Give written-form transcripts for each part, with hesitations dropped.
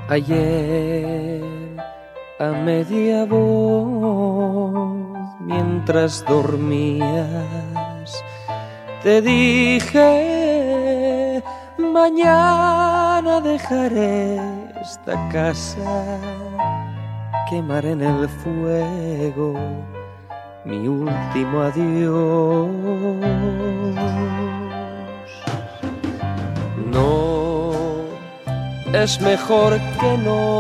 Ayer a media voz, mientras dormías, te dije: mañana dejaré esta casa, quemaré en el fuego mi último adiós. No, es mejor que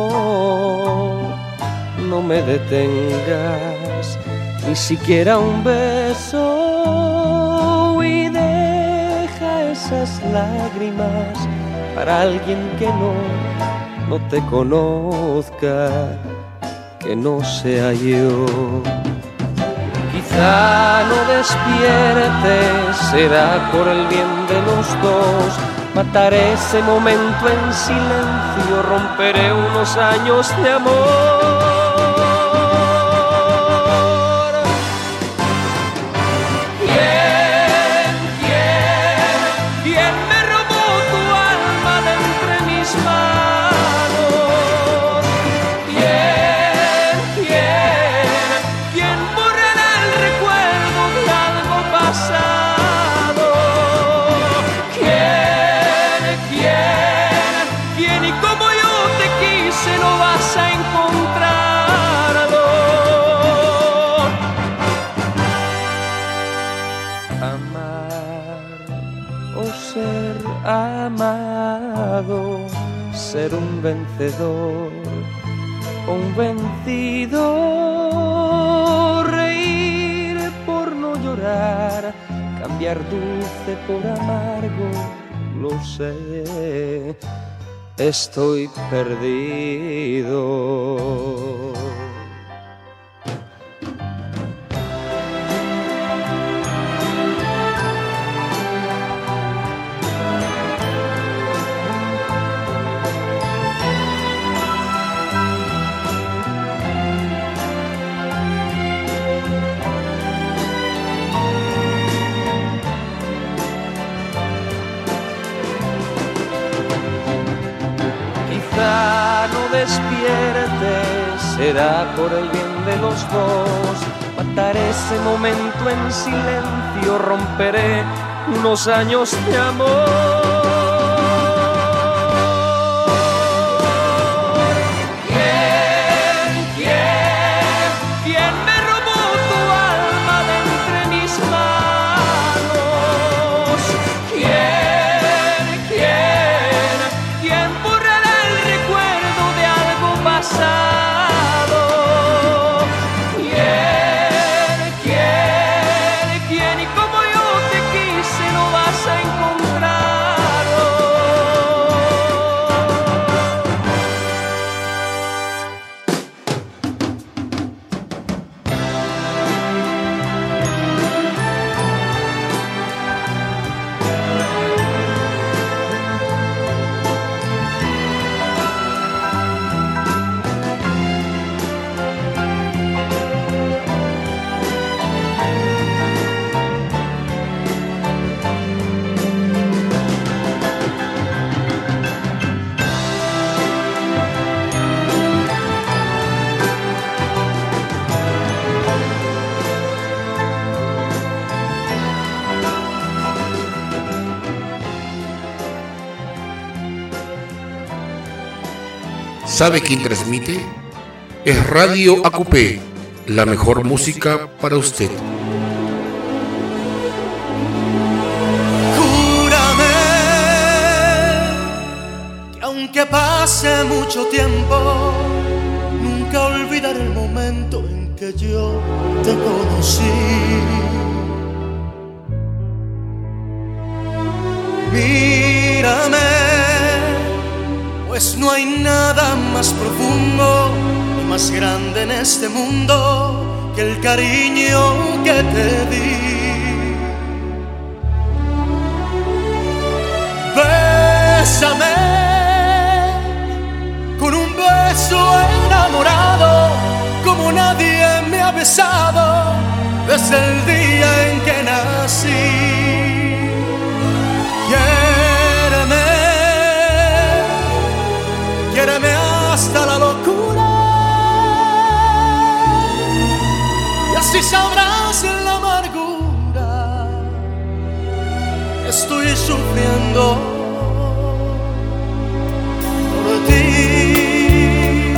no me detengas, ni siquiera un beso, y deja esas lágrimas para alguien que no te conozca, que no sea yo. Quizá no despiertes, será por el bien de los dos. Mataré ese momento en silencio, romperé unos años de amor. ¿Quién me robó tu alma de entre mis manos? ¿Quién borrará el recuerdo de algo pasado? ¿Quién y como yo te quise no vas a encontrarlo? Amar o ser amado, ser un vencedor o un vencido, reír por no llorar, cambiar dulce por amargo, lo sé. Estoy perdido. No despiertes, será por el bien de los dos. Mataré ese momento en silencio, romperé unos años de amor. ¿Quién me robó tu alma de entre mis manos? ¿Quién borrará el recuerdo de algo pasado? ¿Quién y como yo te quise no vas a encontrarlo? ¿Sabe quién transmite? Es Radio ACUPE, la mejor música para usted. Júrame que aunque pase mucho tiempo, nunca olvidaré el momento en que yo te conocí. Mírame, pues no hay nada más profundo y más grande en este mundo que el cariño que te di. Bésame con un beso enamorado como nadie me ha besado desde el día en que nací. Quiéreme mundo por ti.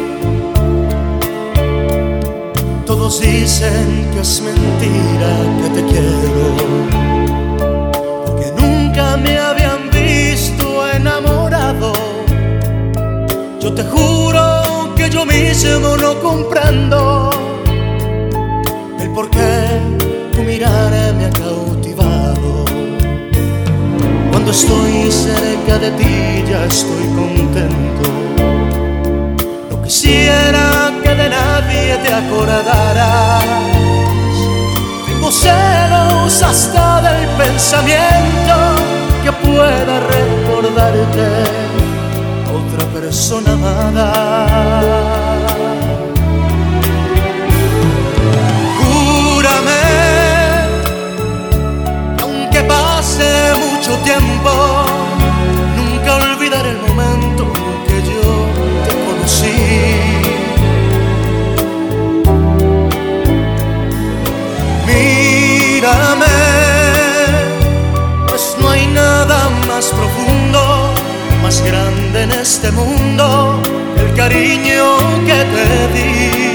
Todos dicen que es mentira que te quiero, porque nunca me habían visto enamorado. Yo te juro que yo mismo no comprendo el por qué tu mirar me ha cautivado. Cuando estoy cerca de ti ya estoy contento. No quisiera que de nadie te acordaras. Tengo celos hasta del pensamiento que pueda recordarte a otra persona amada. Hace mucho tiempo nunca olvidaré el momento que yo te conocí. Mírame, pues no hay nada más profundo, más grande en este mundo que el cariño que te di.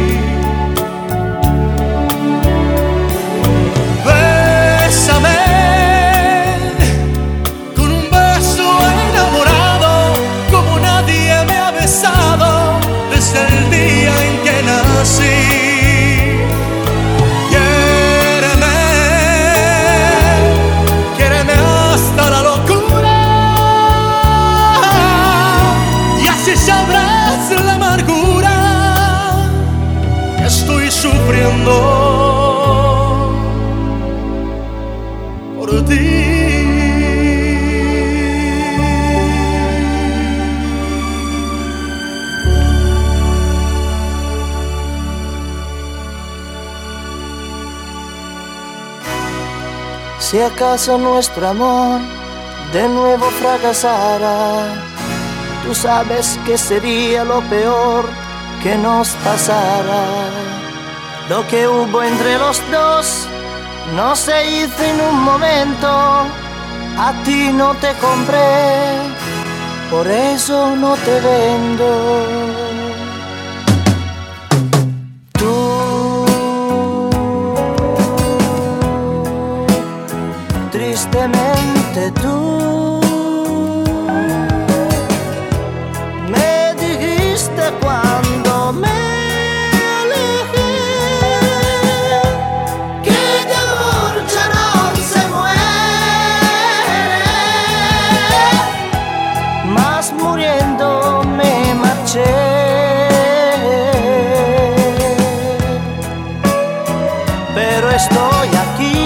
Desde el día en que nací, quiéreme, quiéreme hasta la locura, y así sabrás la amargura que estoy sufriendo por ti. Si acaso nuestro amor de nuevo fracasara, tú sabes que sería lo peor que nos pasara. Lo que hubo entre los dos no se hizo en un momento. A ti no te compré, por eso no te vendo. Tristemente tú me dijiste cuando me alejé que de amor ya no se muere, mas muriendo me marché. Pero estoy aquí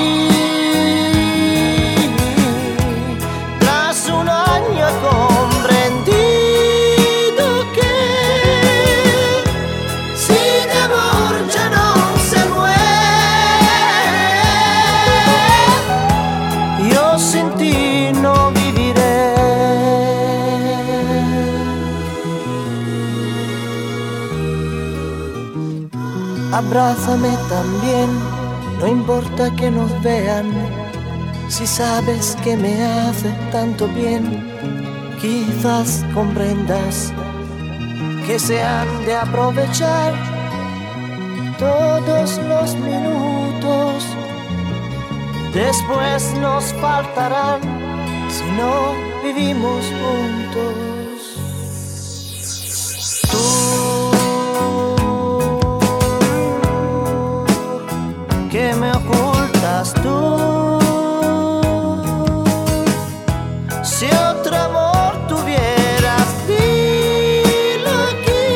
abrázame también, no importa que nos vean. Si sabes que me hace tanto bien, quizás comprendas que se han de aprovechar todos los minutos. Después nos faltarán si no vivimos juntos. ¿Qué me ocultas tú? Si otro amor tuvieras, dilo aquí.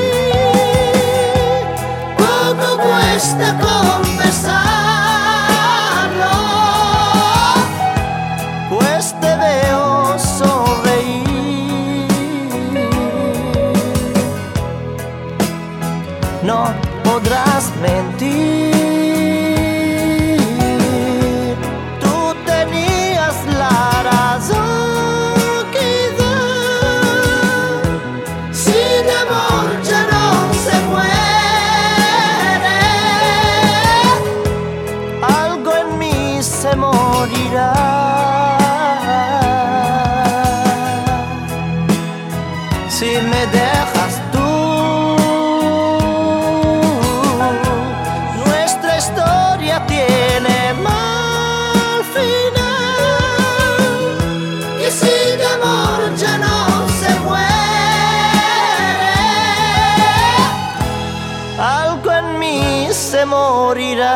¿Cómo cuesta confesarlo? Pues te veo sonreír. si me dejas tú. Nuestra historia tiene mal final, y si de amor ya no se muere, algo en mí se morirá.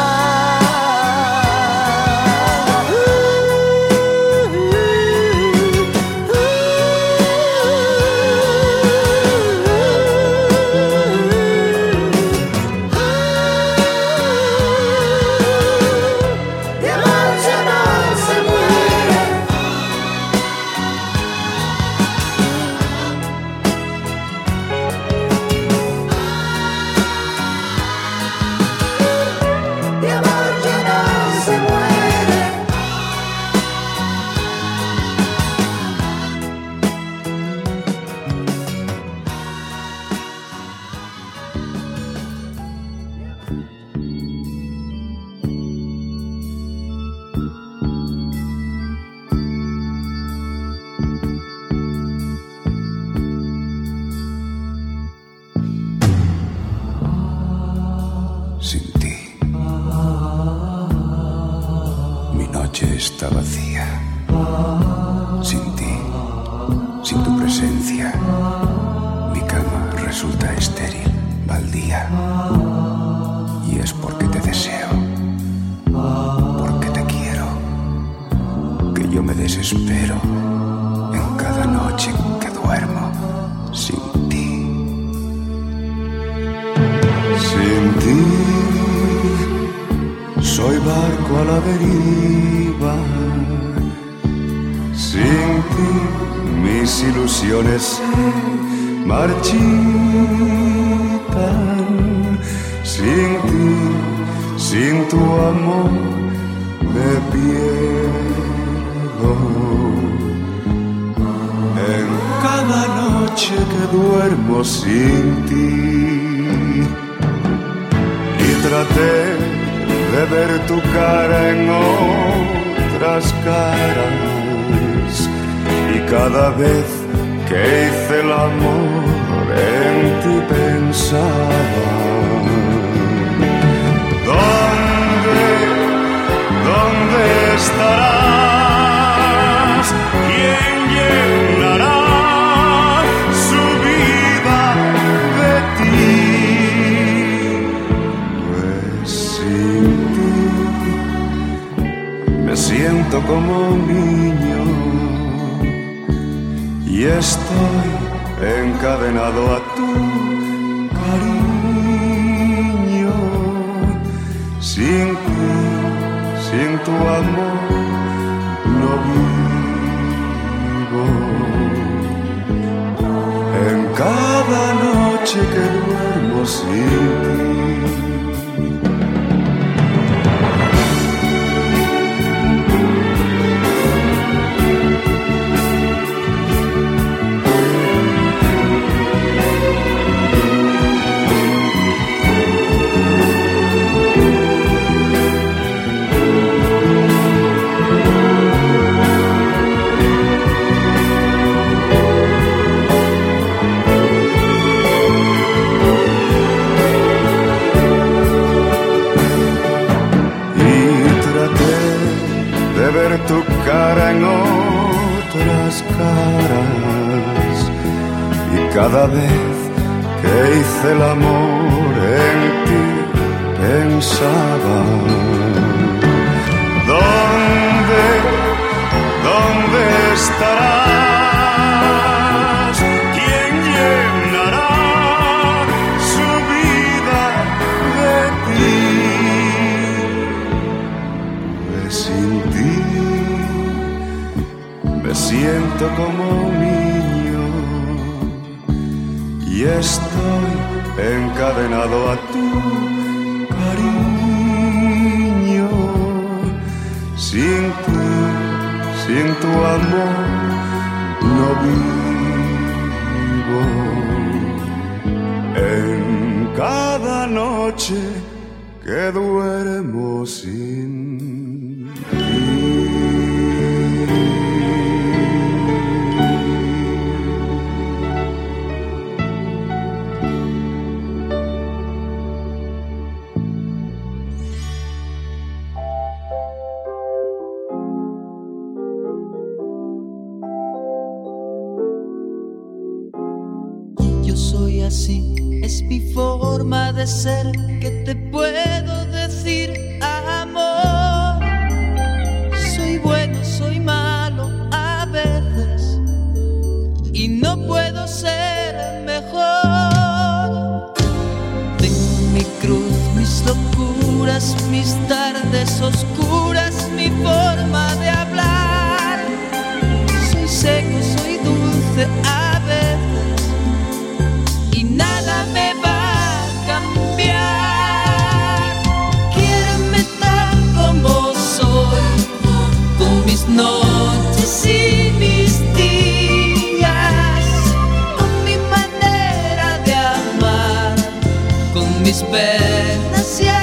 Está vacía, sin ti, sin tu presencia, mi cama resulta estéril, baldía, y es porque te deseo, porque te quiero, que yo me desespero en cada noche que duermo sin ti. Sin ti soy barco a la deriva, sin ti mis ilusiones se marchitan, sin ti, sin tu amor me pierdo. En cada noche que duermo sin ti, y traté de ver tu cara en otras caras, y cada vez que hice el amor en ti pensaba: ¿Dónde estarás? ¿Quién llenará su vida de ti? Pues sin me siento como un niño y estoy encadenado a tu cariño. Sin ti, sin tu amor, no vivo. En cada noche que duermo sin ti, tu cara en otras caras, y cada vez que hice el amor en ti pensaba: ¿Dónde estarás? ¿Quién llenará su vida de ti? Pues sin ti me siento como un niño y estoy encadenado a tu cariño. Sin ti, sin tu amor, no vivo. En cada noche que duermo sin ti. así es mi forma de ser. ¿Qué te puedo decir, amor? Soy bueno, soy malo a veces y no puedo ser mejor. Tengo mi cruz, mis locuras, mis tardes oscuras, mi forma de hablar. Soy seco, soy dulce a veces y nada me va a cambiar. Quiéreme tal como soy, con mis noches y mis días, con mi manera de amar, con mis penas y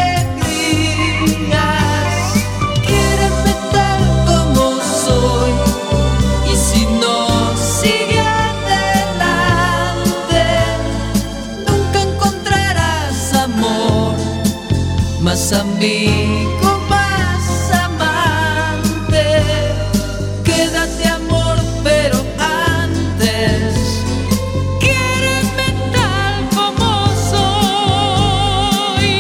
alegrías. Quiéreme tal como soy, y si no sigue adelante, nunca encontrarás amor, más amigo, más amante. Quédate, amor, pero antes quiéreme tal como soy.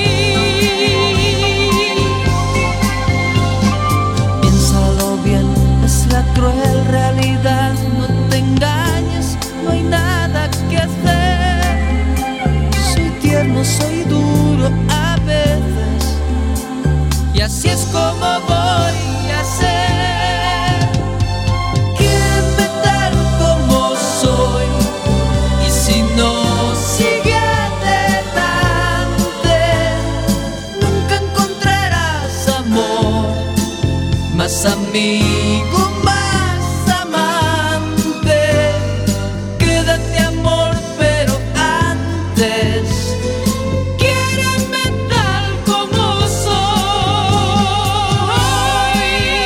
Piénsalo bien, es la cruel realidad. No te engañes, no hay nada que hacer. Soy tierno, soy duro a veces, y así es como voy a ser. Quiéreme tal como soy, y si no sigue adelante, nunca encontrarás amor, más amigo, más amante. Quédate, amor, pero antes quiéreme tal como soy.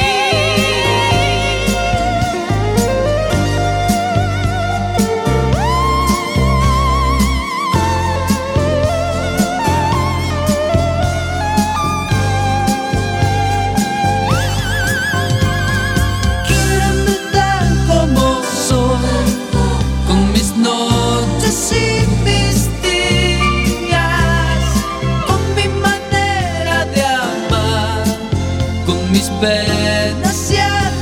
Quiéreme tal como soy, con mis noches y mis días, con mi manera de amar, con mis penas y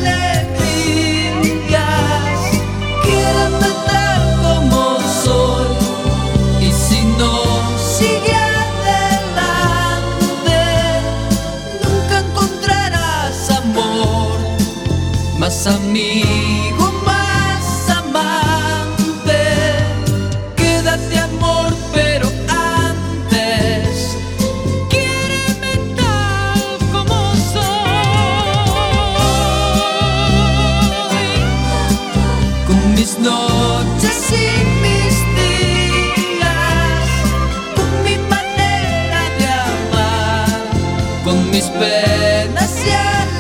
alegrías. Quiéreme tal como soy, y si no sigue adelante, nunca encontrarás amor, más amigo, más amante. Quédate, amor, pero antes quiéreme tal como soy, con mis noches y mis días, con mi manera de amar, con mis penas y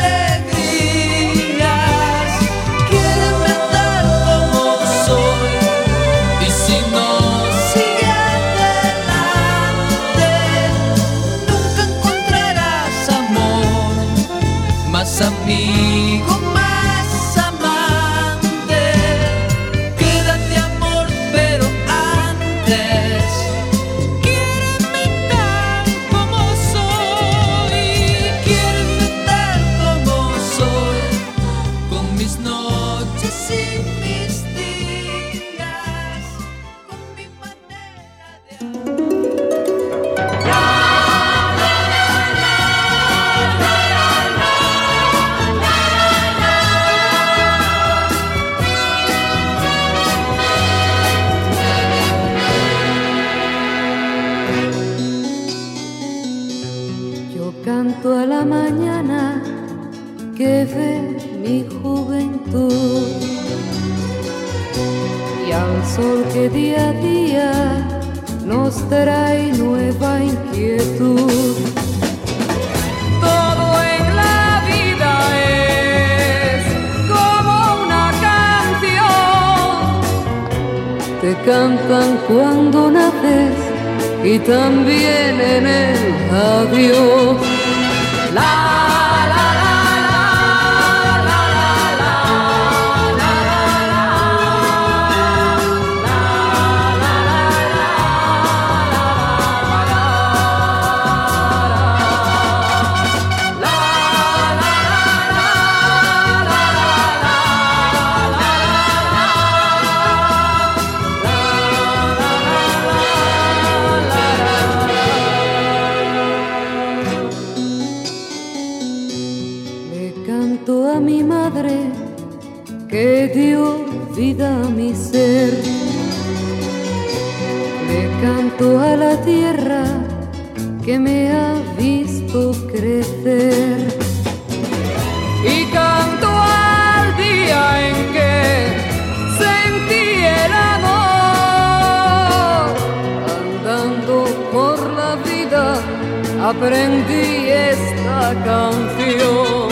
alegrías. Quiéreme tal como soy, y si no sigue adelante, nunca encontrarás amor, más amigo, más amante. Quédate, amor, pero antes quiéreme tal como soy. Quiéreme tal como soy, con mis noches y mis días, con mi manera de Yo canto a la mañana que ve mi juventud y al sol que día a día nos trae nueva inquietud. Todo en la vida es como una canción. Te cantan cuando naces y también en el adiós. La la la la la la la la la la la la la vida mi ser. Le canto a la tierra que me ha visto crecer y canto al día en que sentí el amor. Andando por la vida aprendí esta canción.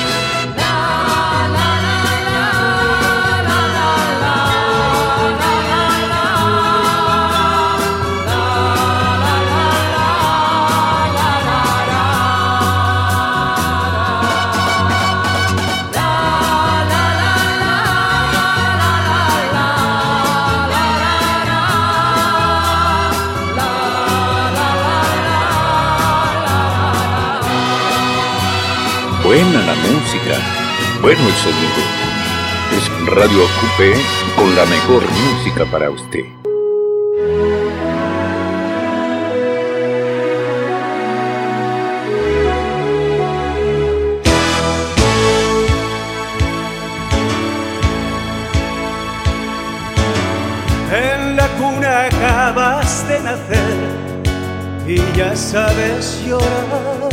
Buena la música, bueno el sonido. Es Radio Acupé con la mejor música para usted. En la cuna acabas de nacer y ya sabes llorar.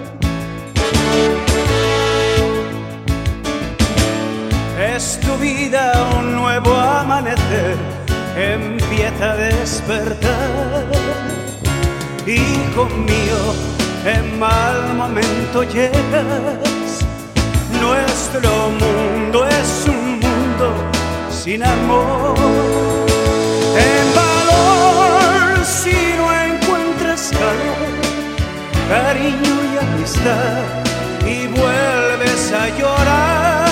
Es tu vida un nuevo amanecer, empieza a despertar. Hijo mío, en mal momento llegas. Nuestro mundo es un mundo sin amor. En valor si no encuentras calor, cariño y amistad, y vuelves a llorar.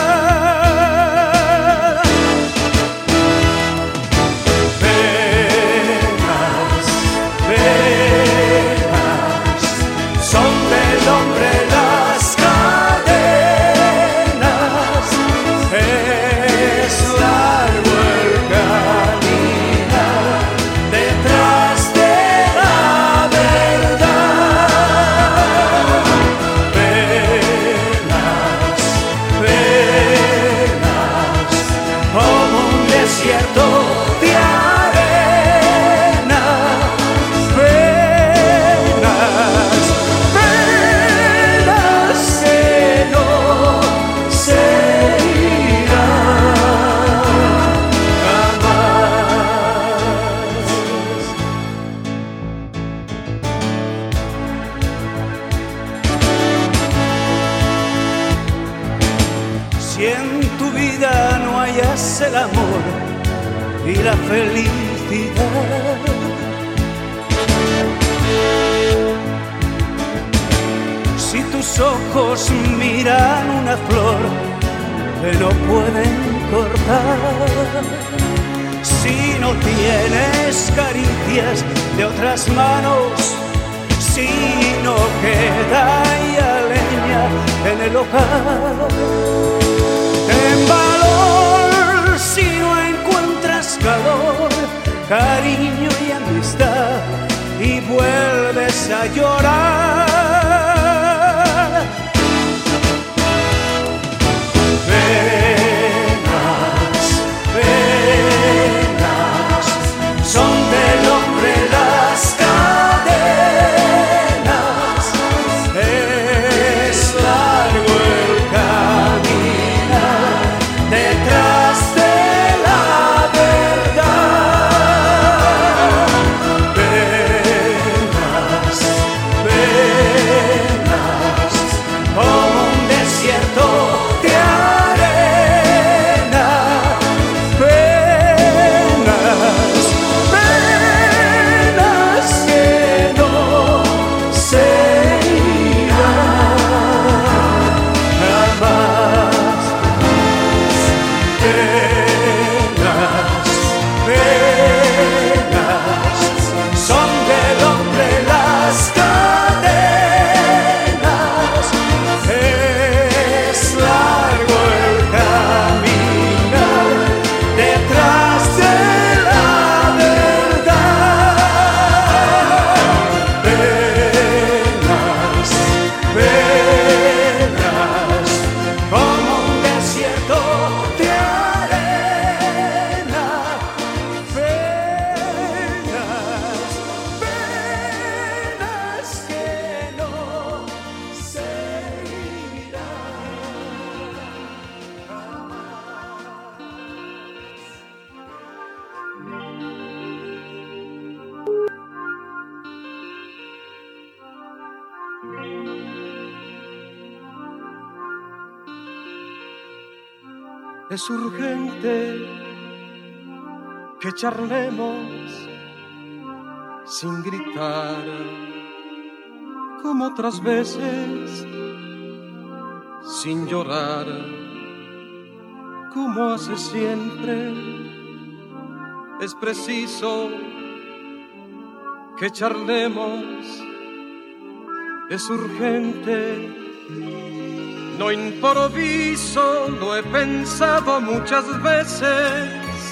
El amor y la felicidad. Si tus ojos miran una flor que no pueden cortar, si no tienes caricias de otras manos, si no queda ya leña en el hogar, en valor si no encuentras calor, cariño y amistad, y vuelves a llorar. Penas, penas, son del hombre las cadenas. Es largo el camino detrás de la verdad. Penas, penas. Es urgente que charlemos sin gritar, como otras veces, sin llorar, como hace siempre. Es preciso que charlemos, es urgente. No improviso, lo he pensado muchas veces.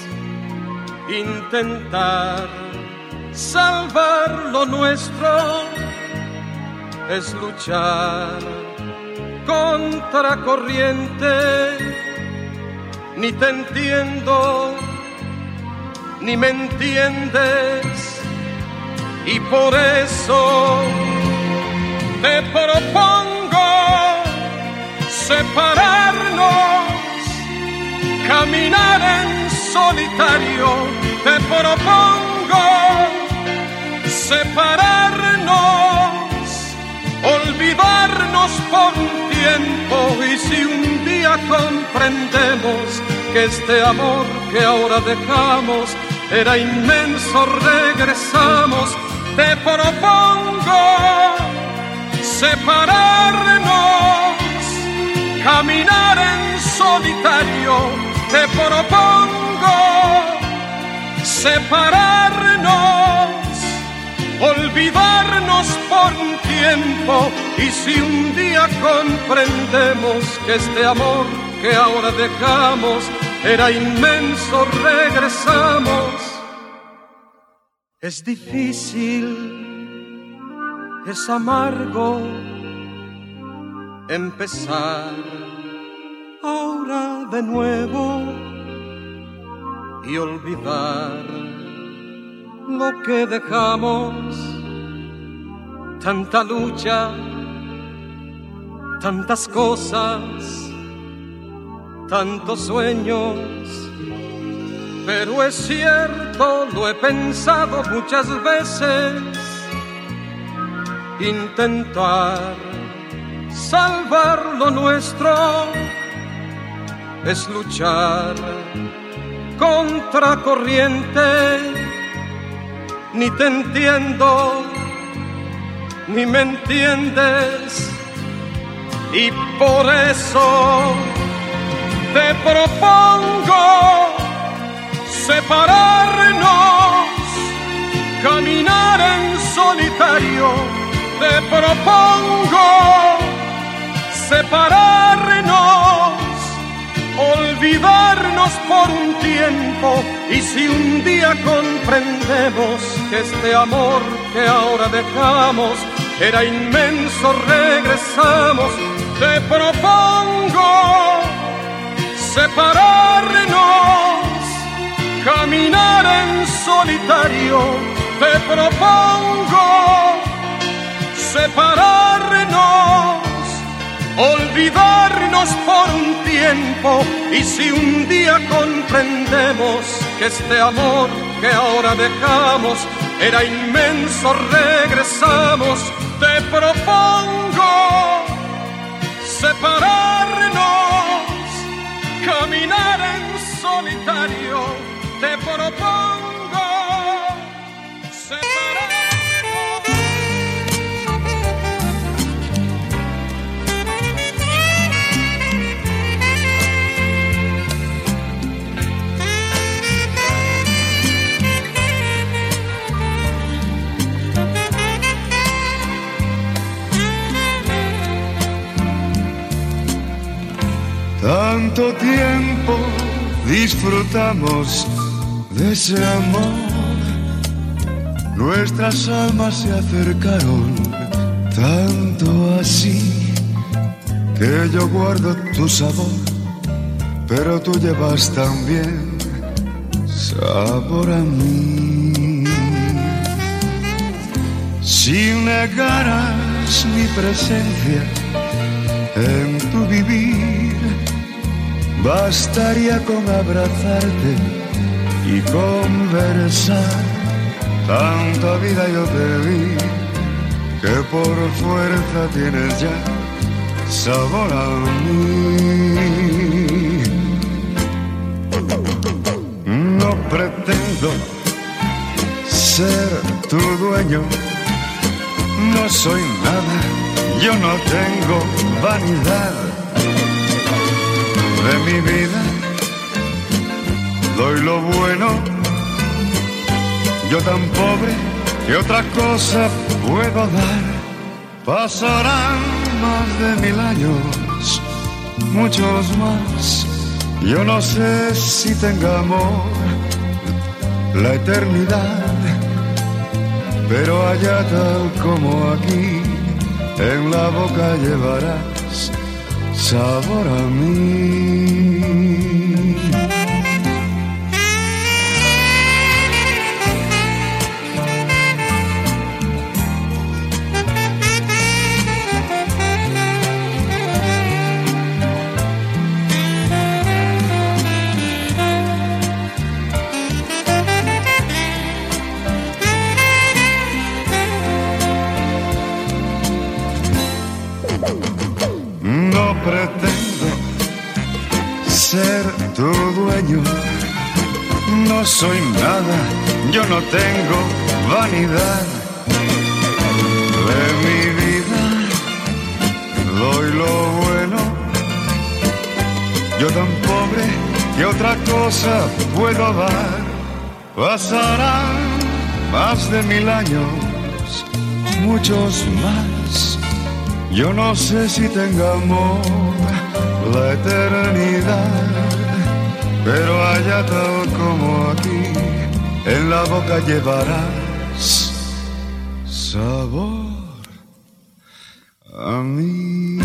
Intentar salvar lo nuestro es luchar contra corriente. Ni te entiendo, ni me entiendes, y por eso te propongo separarnos, caminar en solitario. Te propongo separarnos, olvidarnos por un tiempo, y si un día comprendemos que este amor que ahora dejamos era inmenso, regresamos. Te propongo separarnos, caminar en solitario. Te propongo separarnos, olvidarnos por un tiempo, y si un día comprendemos que este amor que ahora dejamos era inmenso, regresamos. Es difícil, es amargo empezar ahora de nuevo y olvidar lo que dejamos. Tanta lucha, tantas cosas, tantos sueños, pero es cierto, lo he pensado muchas veces. Intentar salvar lo nuestro es luchar contra corriente. Ni te entiendo, ni me entiendes, y por eso te propongo separarnos, caminar en solitario. Te propongo separarnos, olvidarnos por un tiempo, y si un día comprendemos que este amor que ahora dejamos era inmenso, regresamos. Te propongo separarnos, caminar en solitario. Te propongo separarnos, olvidarnos por un tiempo, y si un día comprendemos que este amor que ahora dejamos era inmenso, regresamos. Te propongo separarnos, caminar en solitario. Te propongo separarnos. Tanto tiempo disfrutamos de ese amor, nuestras almas se acercaron tanto así que yo guardo tu sabor, pero tú llevas también sabor a mí. Si negaras mi presencia en tu vivir, bastaría con abrazarte y conversar. Tanta vida yo te di que por fuerza tienes ya sabor a mí. No pretendo ser tu dueño, no soy nada, yo no tengo vanidad. De mi vida doy lo bueno, yo tan pobre que otra cosa puedo dar. Pasarán más de 1000 años, muchos más, yo no sé si tenga amor la eternidad, pero allá tal como aquí, en la boca llevarás sabor a mí. No pretendo ser tu dueño, no soy nada, yo no tengo vanidad. De mi vida doy lo bueno, yo tan pobre que otra cosa puedo dar. Pasarán más de 1000 años, muchos más, yo no sé si tenga amor la eternidad, pero allá tal como aquí, en la boca llevarás sabor a mí.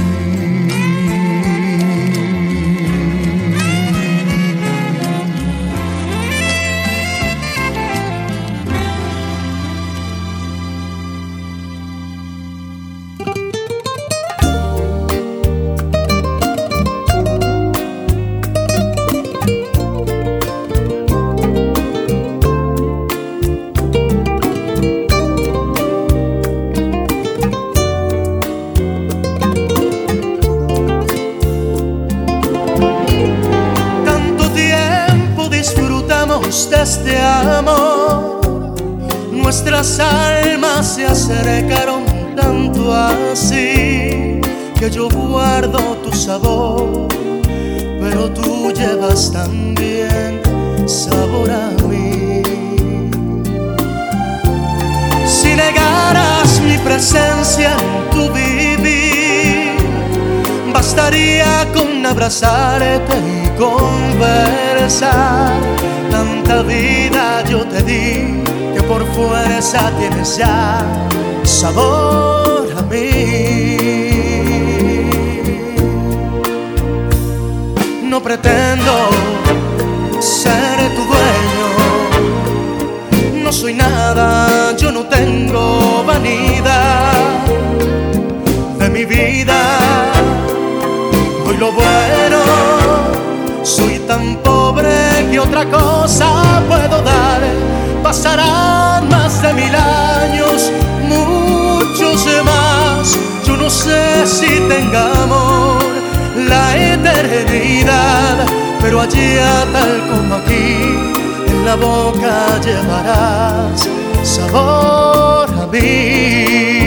De este amor, nuestras almas se acercaron tanto así que yo guardo tu sabor, pero tú llevas también sabor a mí. Si negaras mi presencia en tu vivir, bastaría con abrazarte y conversar. Tanta vida yo te di que por fuerza tienes ya sabor a mí. No pretendo ser tu dueño, no soy nada, yo no tengo vanidad. De mi vida doy lo bueno, soy tan pobre que otra cosa puedo dar. Pasarán más de 1000 años, muchos más, yo no sé si tenga amor la eternidad, pero allá tal como aquí, en la boca llevarás sabor a mí.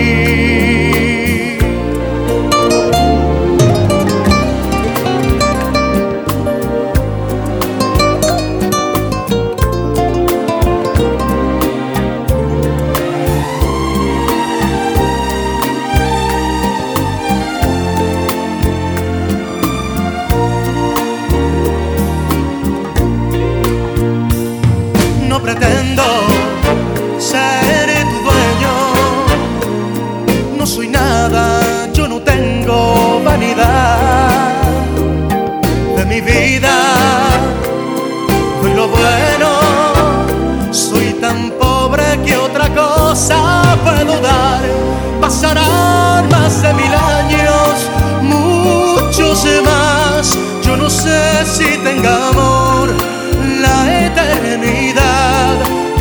No pretendo ser tu dueño, no soy nada, yo no tengo vanidad. De mi vida doy lo bueno, soy tan pobre que otra cosa puedo dar. Pasarán más de 1000 años, muchos más, yo no sé si tenga amor la eternidad,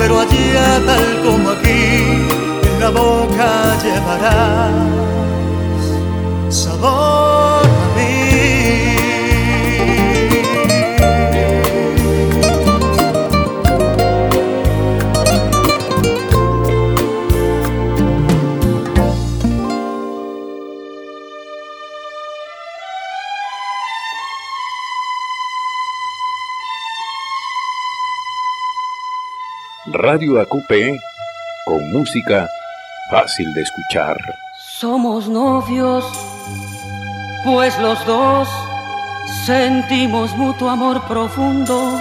Radio ACUPE, con música fácil de escuchar. Somos novios, pues los dos sentimos mutuo amor profundo.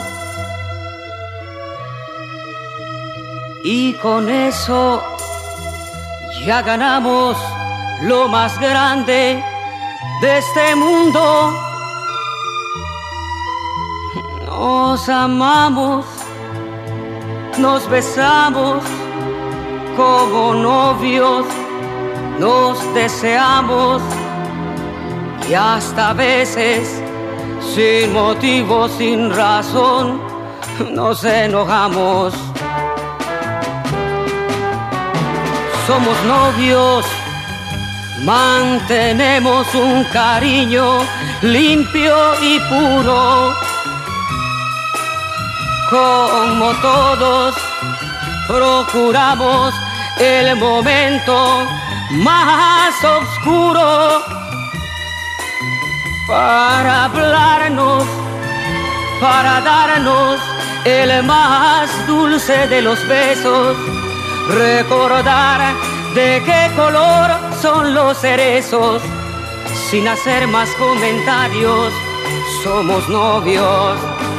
Y con eso ya ganamos lo más grande de este mundo. Nos amamos, nos besamos como novios, nos deseamos y hasta a veces, sin motivo, sin razón, nos enojamos. Somos novios, mantenemos un cariño limpio y puro. Como todos, procuramos el momento más oscuro para hablarnos, para darnos el más dulce de los besos, recordar de qué color son los cerezos. Sin hacer más comentarios, somos novios.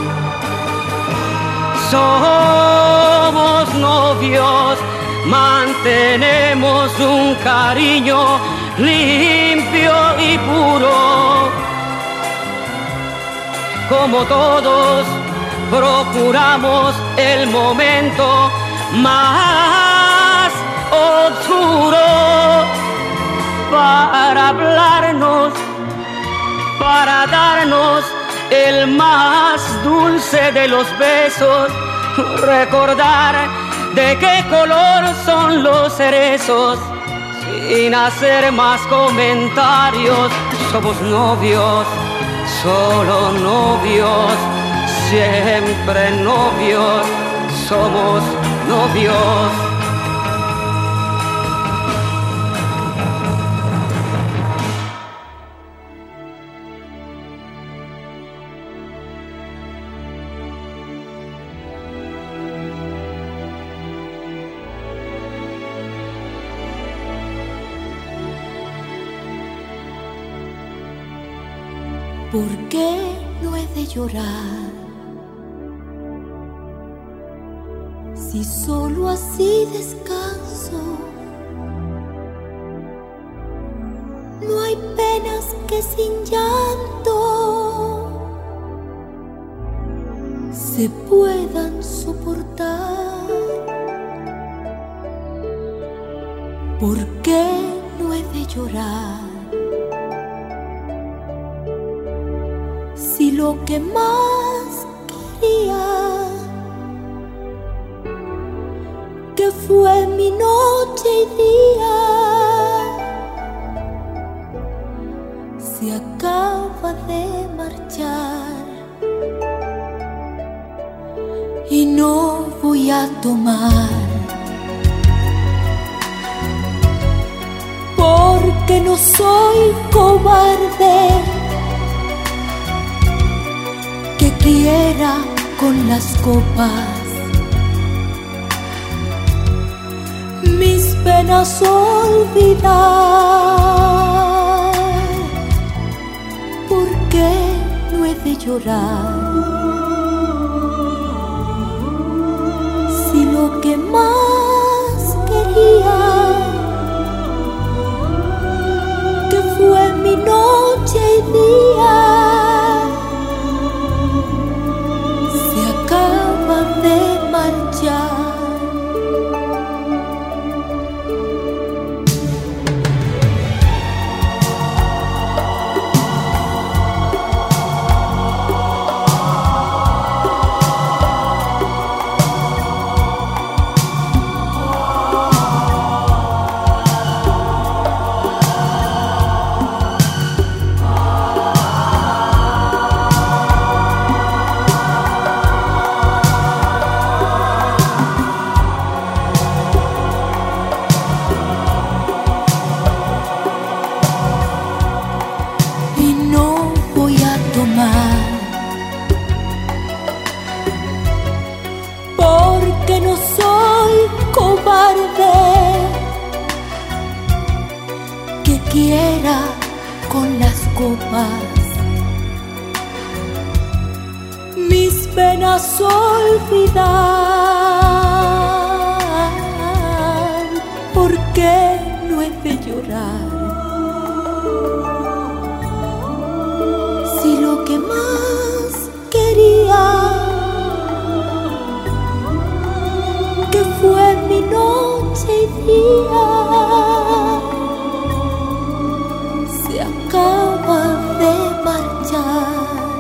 Somos novios, mantenemos un cariño limpio y puro. Como todos, procuramos el momento más oscuro para hablarnos, para darnos el más dulce de los besos, recordar de qué color son los cerezos. Sin hacer más comentarios, somos novios, solo novios, siempre novios, somos novios. ¿Por qué no he de llorar? Si solo así descanso, no hay penas que sin llanto se puedan soportar. ¿Por qué no he de llorar? Si lo que más quería, que fue mi noche y día, se acaba de marchar y no voy a tomar, porque no soy cobarde que quiera con las copas mis penas olvidar. ¿Por qué no he de llorar? Si lo que más quería, que fue mi noche y día, acaba de marchar. Porque no soy cobarde que quiera con las copas mis penas olvidar. ¿Por qué no he de llorar? Si lo que más quería, que fue mi noche y día, se acaba de marchar.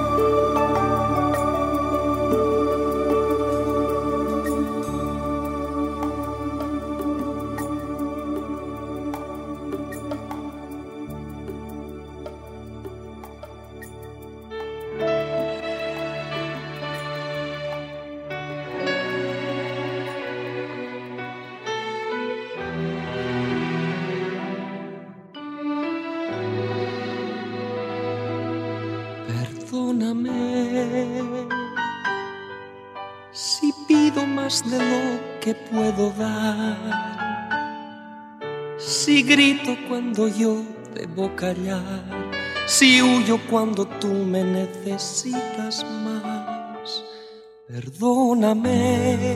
Perdóname si pido más de lo que puedo dar, si grito cuando yo debo callar, si huyo cuando tú me necesitas más. Perdóname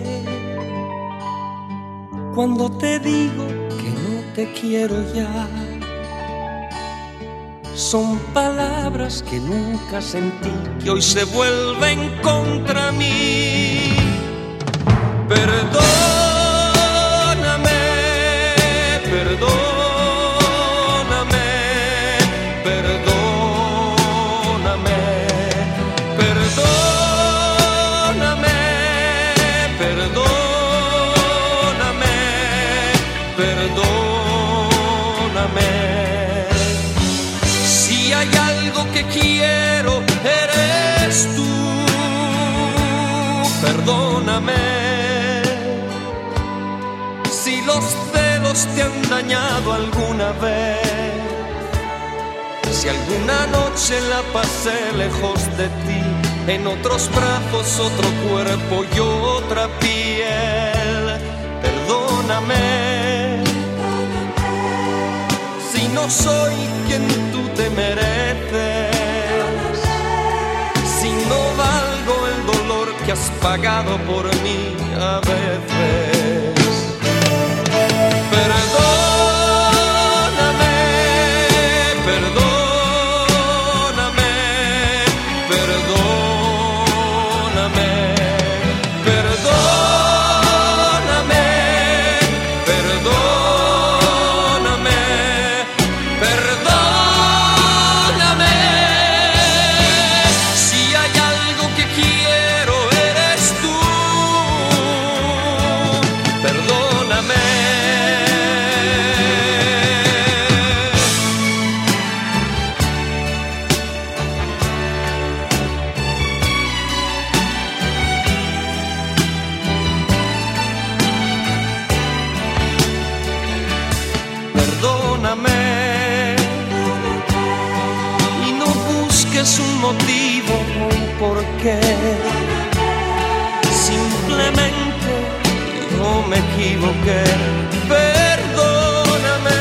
cuando te digo que no te quiero ya. Son palabras que nunca sentí, que hoy se vuelven contra mí. Perdóname, perdóname, perdóname, perdóname, perdóname, perdóname. Si hay algo que quiero, eres tú. Perdóname. Si los celos te han dañado alguna vez, si alguna noche la pasé lejos de ti, en otros brazos, otro cuerpo y otra piel. Perdóname. Si no soy quien tú te mereces, si no valgo el dolor que has pagado por mí a veces. Perdóname, perdóname, perdóname, perdóname, perdóname, perdóname. Si hay algo que quiero, eres tú. Perdóname. Perdóname y no busques un motivo o un porqué. Simplemente yo me equivoqué. Perdóname.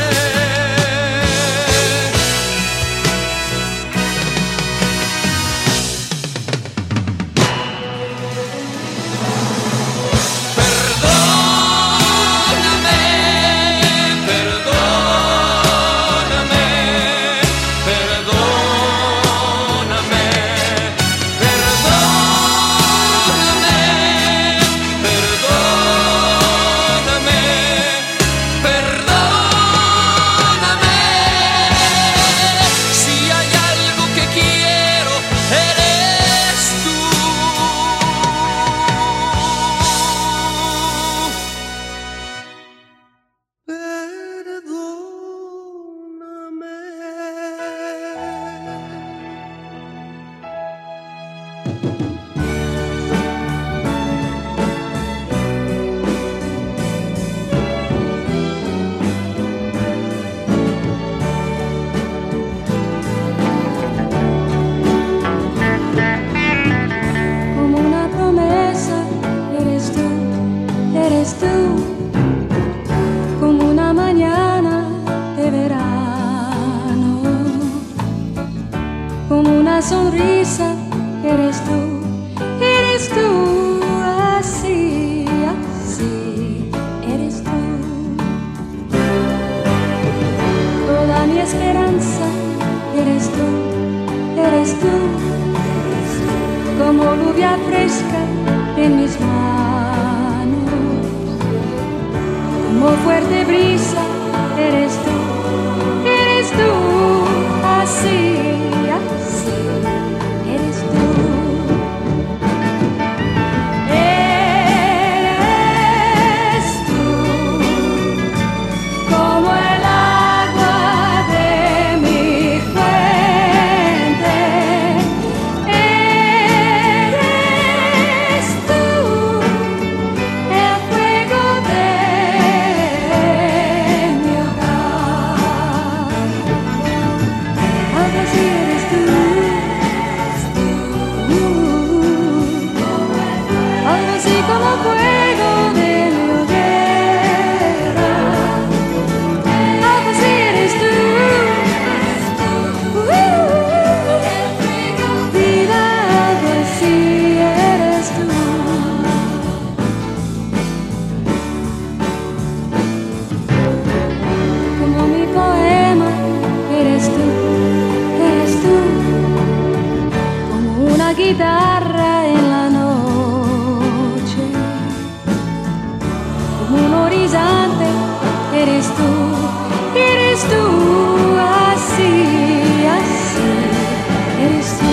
eres tú, así, así, eres tú.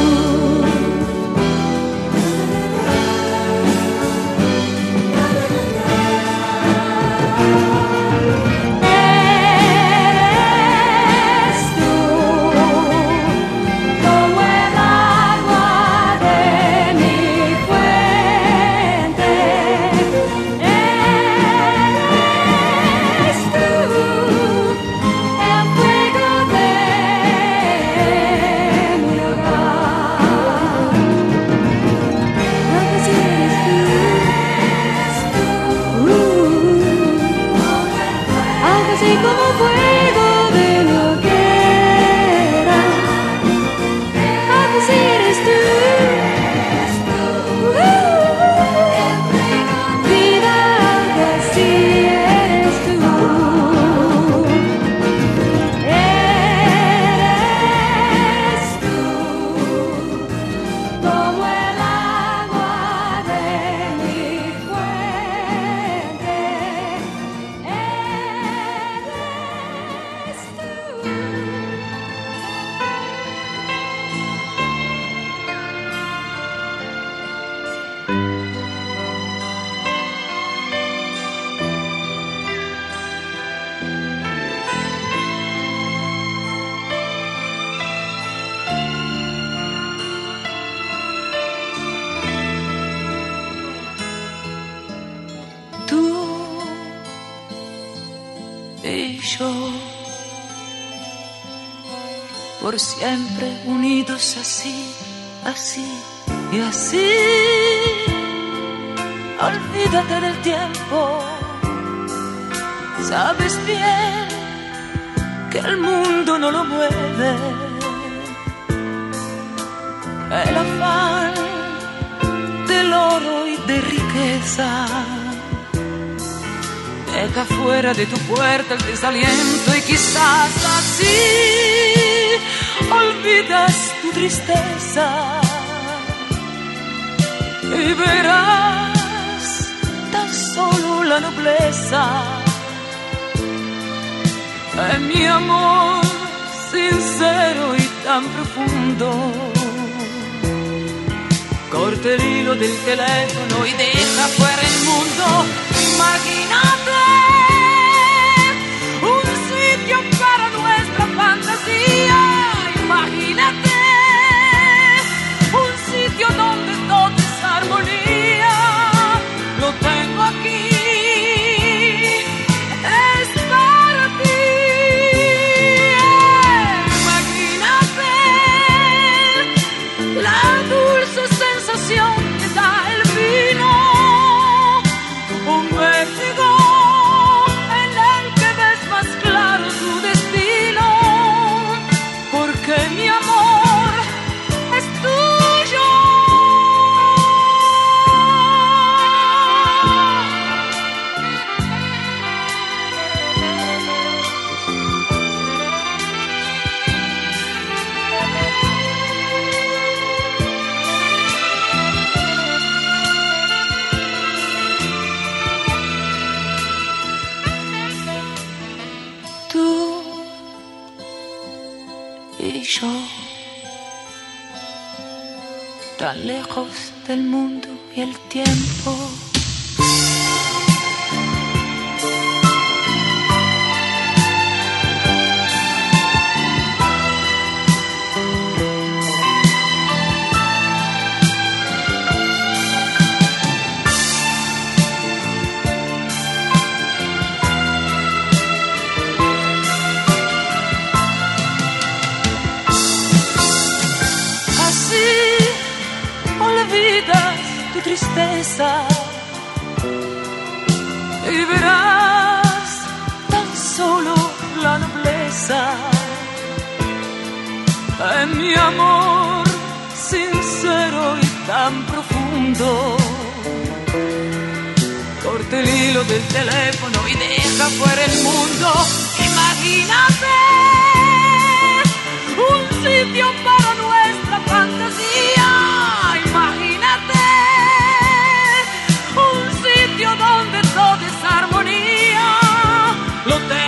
Por siempre unidos así, así y así. Olvídate del tiempo. Sabes bien que el mundo no lo mueve el afán del oro y de riqueza. Deja fuera de tu puerta el desaliento y quizás así olvidas tu tristeza y verás tan solo la nobleza de mi amor sincero y tan profundo. Corta el hilo del teléfono y deja fuera el mundo. Imagínate un sitio para nuestra fantasía. Imagínate un sitio donde todo es armonía. Lo tengo aquí, es para ti. Imagínate la dulce sensación que da el vino, un vértigo en el que ves más claro tu destino, porque mi amor es tuyo. Tú y yo, tan lejos del mundo y el tiempo. Tristeza y verás tan solo la nobleza de mi amor sincero y tan profundo. Corta el hilo del teléfono y deja fuera el mundo. Imagínate un sitio para nuestra fantasía. Imagínate donde todo es armonía. Lo tengo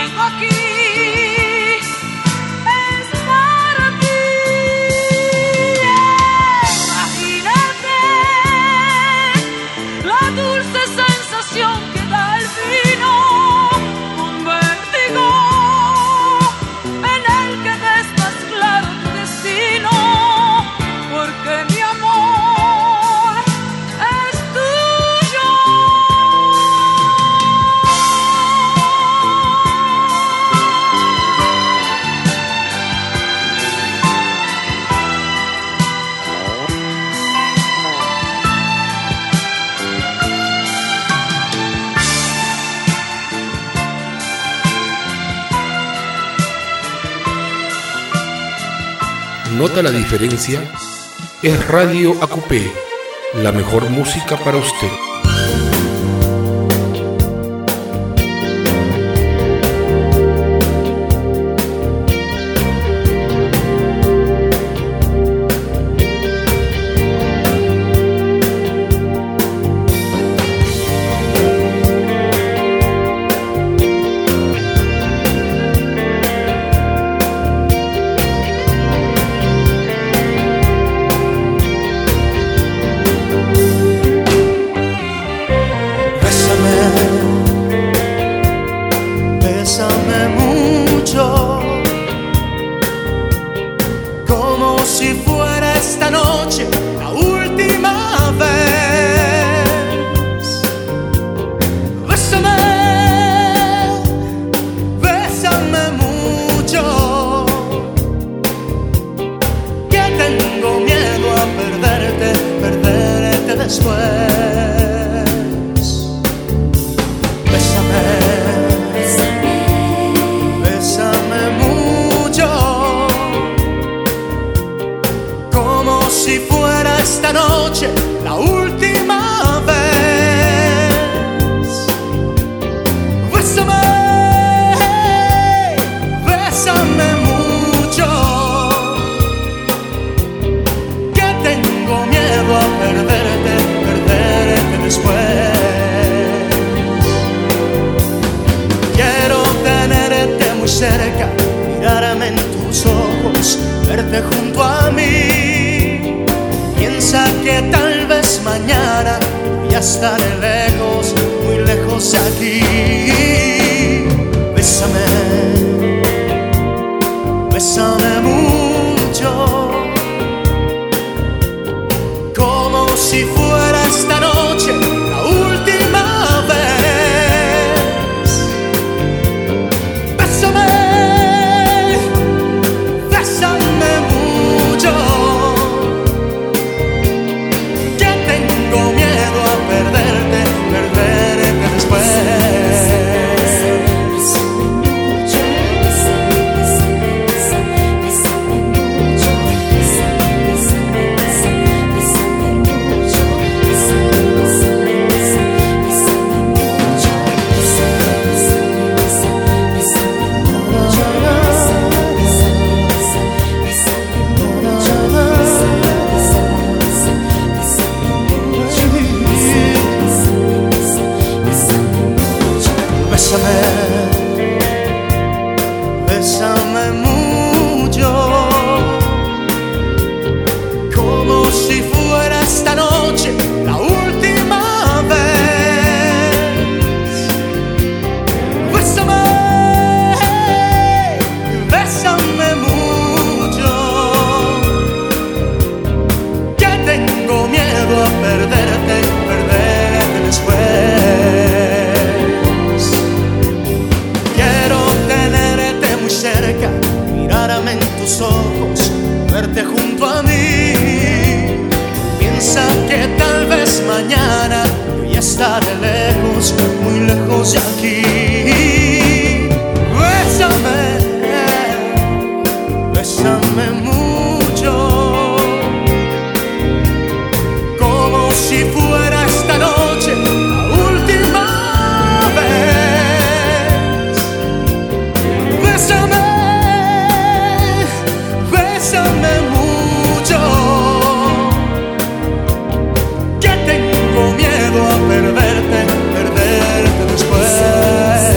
nota la diferencia, es Radio Acupé, la mejor música para usted. Perderte después.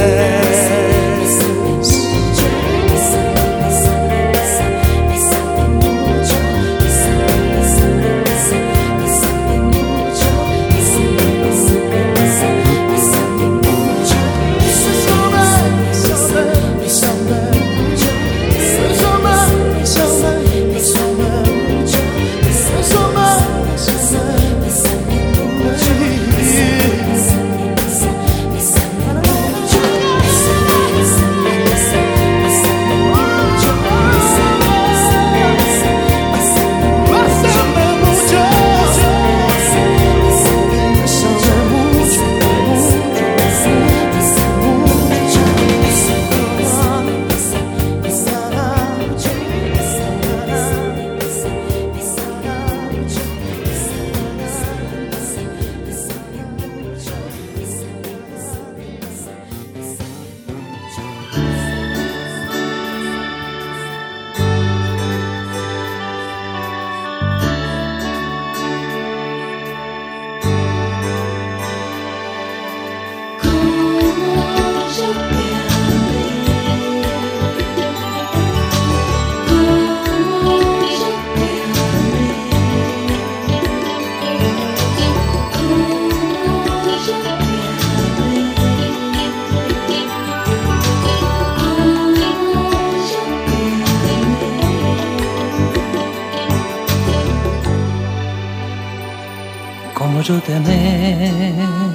yo te amé.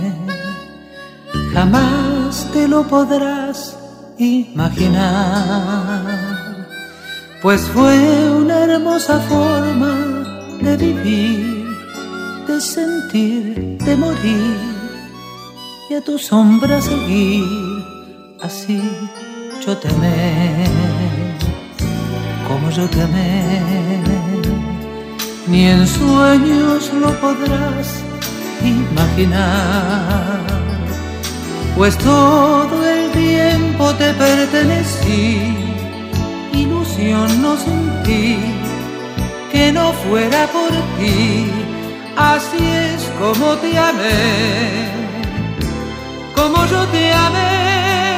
Jamás te lo podrás imaginar, pues fue una hermosa forma de vivir, de sentir, de morir y a tu sombra seguir. Así yo te amé, como yo te amé. Ni en sueños lo podrás imaginar, pues todo el tiempo te pertenecí. Ilusión no sentí que no fuera por ti. Así es como te amé, como yo te amé.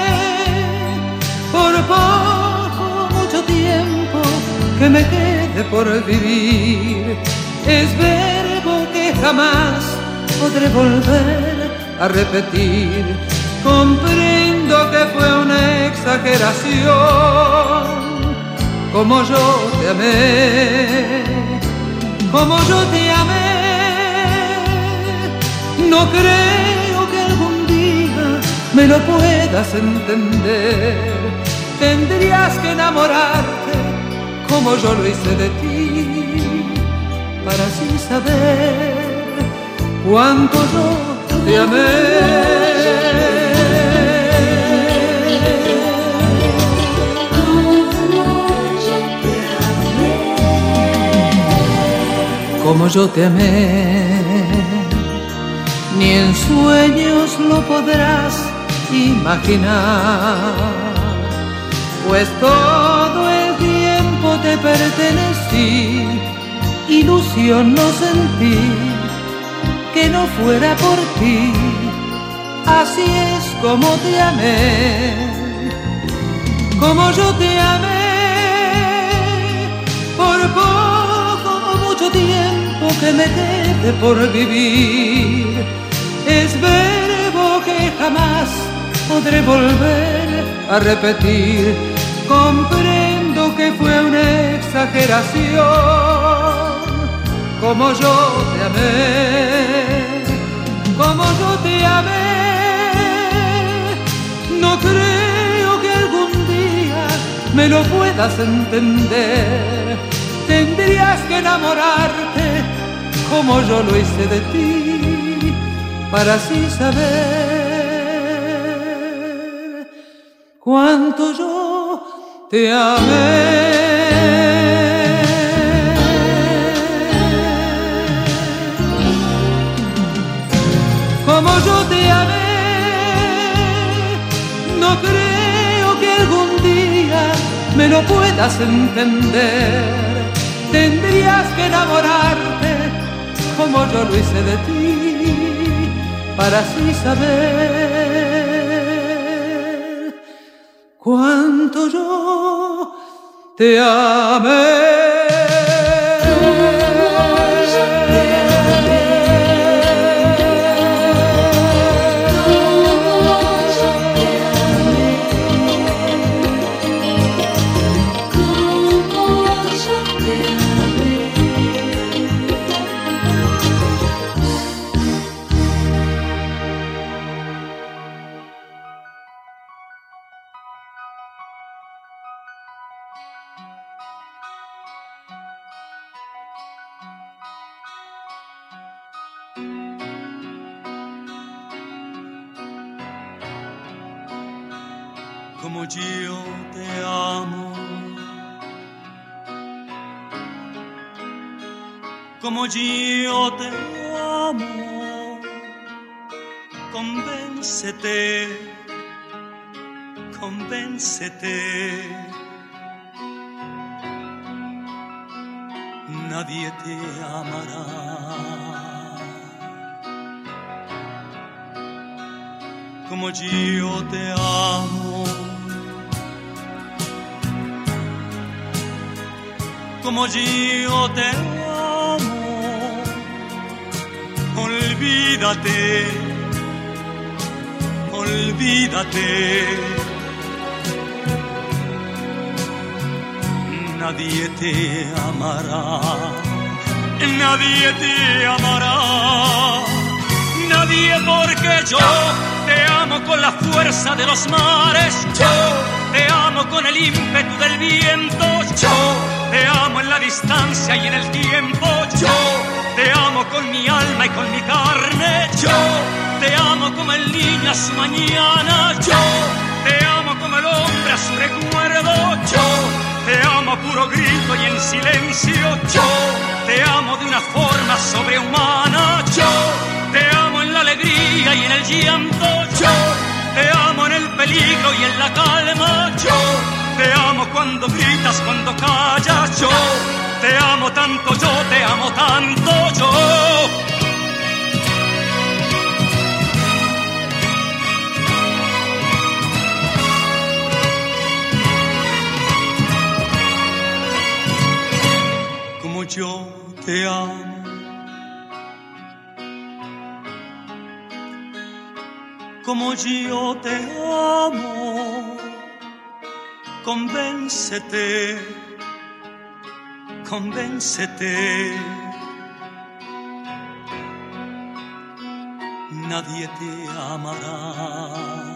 Por poco, mucho tiempo que me quede por vivir, es verbo que jamás podré volver a repetir. Comprendo que fue una exageración, como yo te amé, como yo te amé. No creo que algún día me lo puedas entender. Tendrías que enamorarte como yo lo hice de ti, para así saber cuánto yo te amé. Como yo te amé, ni en sueños lo podrás imaginar, pues todo el tiempo te pertenecí. Ilusión no sentí que no fuera por ti. Así es como te amé, como yo te amé. Por poco o mucho tiempo que me quede por vivir, es verbo que jamás podré volver a repetir. Comprendo que fue una exageración, como yo te amé, como yo te amé. No creo que algún día me lo puedas entender. Tendrías que enamorarte como yo lo hice de ti, para así saber cuánto yo te amé. Como yo te amé, no creo que algún día me lo puedas entender. Tendrías que enamorarte como yo lo hice de ti, para así saber cuánto yo te amé. Como yo te amo, como yo te amo, convéncete, convéncete. Nadie te amará como yo te amo, como yo te amo. Olvídate, olvídate. Nadie te amará, nadie te amará nadie, porque yo te amo con la fuerza de los mares, yo te amo con el ímpetu del viento, yo te amo en la distancia y en el tiempo, yo te amo con mi alma y con mi carne, yo te amo como el niño a su mañana, yo te amo como el hombre a su recuerdo, yo te amo a puro grito y en silencio, yo te amo de una forma sobrehumana, yo te amo en la alegría y en el llanto, yo te amo en el peligro y en la calma, yo te amo cuando gritas, cuando callas, yo te amo tanto, yo te amo tanto, yo. Como yo te amo, como yo te amo, convéncete, convéncete. Nadie te amará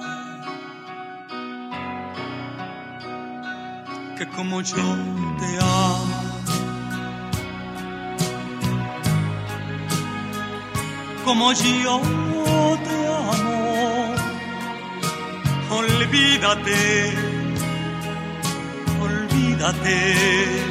que como yo te amo. Como yo te amo, olvídate, olvídate.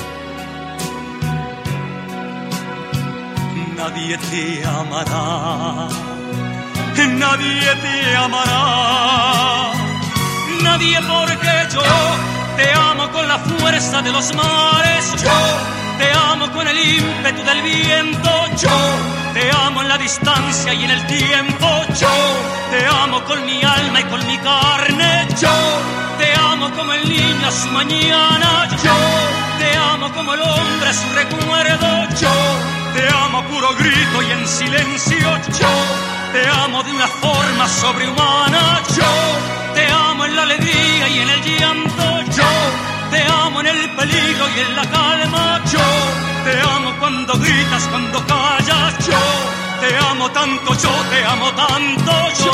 Nadie te amará, nadie te amará, nadie, porque yo te amo con la fuerza de los mares, yo te amo con el ímpetu del viento, yo te amo en la distancia y en el tiempo, yo te amo con mi alma y con mi carne, yo te amo como el niño a su mañana, yo te amo como el hombre a su recuerdo, yo te amo a puro grito y en silencio, yo te amo de una forma sobrehumana, yo te amo en la alegría y en el llanto, yo te amo en el peligro y en la calma, yo te amo cuando gritas, cuando callas, yo te amo tanto, yo te amo tanto, yo.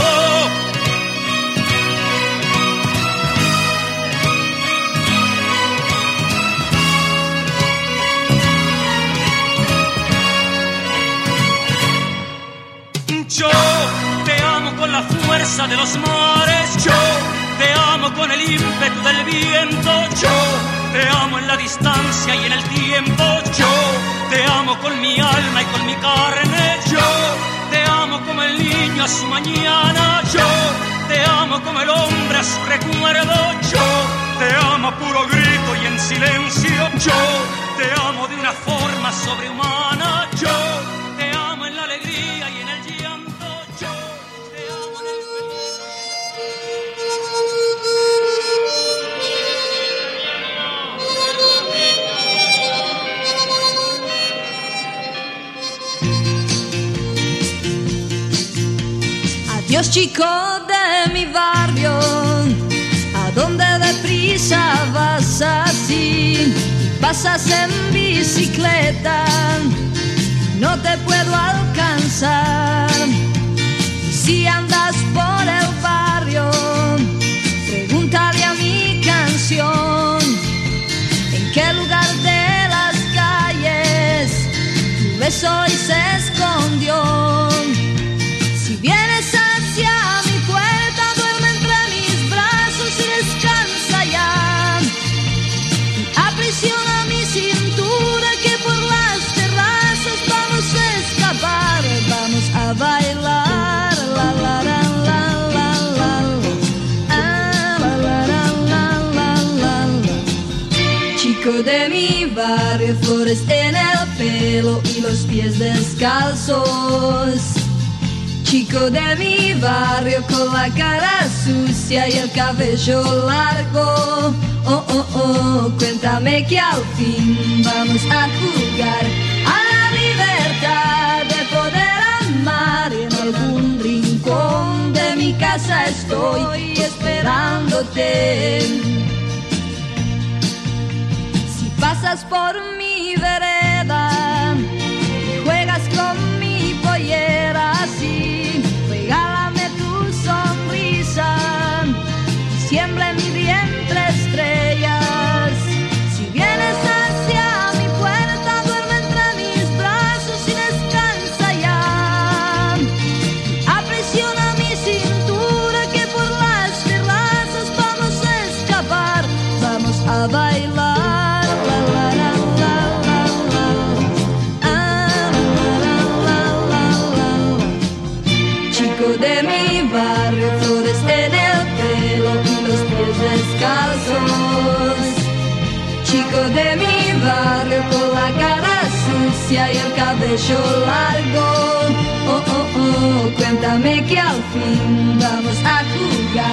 Yo te amo con la fuerza de los mares, yo te amo con el ímpetu del viento, yo te amo en la distancia y en el tiempo, yo te amo con mi alma y con mi carne, yo te amo como el niño a su mañana, yo te amo como el hombre a su recuerdo, yo te amo a puro grito y en silencio, yo te amo de una forma sobrehumana, yo te amo en la alegría y en el llanto, yo te amo en el Adiós, chico de mi barrio, ¿a dónde deprisa vas así? Pasas en bicicleta, no te puedo alcanzar. Si andas por el barrio, pregúntale a mi canción en qué lugar de las calles tu beso hoy se escondió. Si vienes hacia mi puerta, duerme entre mis brazos y descansa ya. Y aprisiona mi cintura, que por las terrazas vamos a escapar, vamos a bailar. La la la la la la la la la la la la. Chico de mi barrio, flores en el pelo y los pies descalzos. Chico de mi barrio con la cara sucia y el cabello largo. Oh, oh, oh, cuéntame que al fin vamos a jugar a la libertad de poder amar. Y en algún rincón de mi casa estoy esperándote. Si pasas por mi vereda y juegas con mi pollera así, tiembla en mi vientre estrellas. Si vienes hacia mi puerta, duerme entre mis brazos y descansa ya. Aprisiona mi cintura, que por las terrazas vamos a escapar, vamos a bailar. De mi barrio, flores en el pelo y los pies descalzos. Chico de mi barrio con la cara sucia y el cabello largo. Oh, oh, oh, cuéntame que al fin vamos a jugar.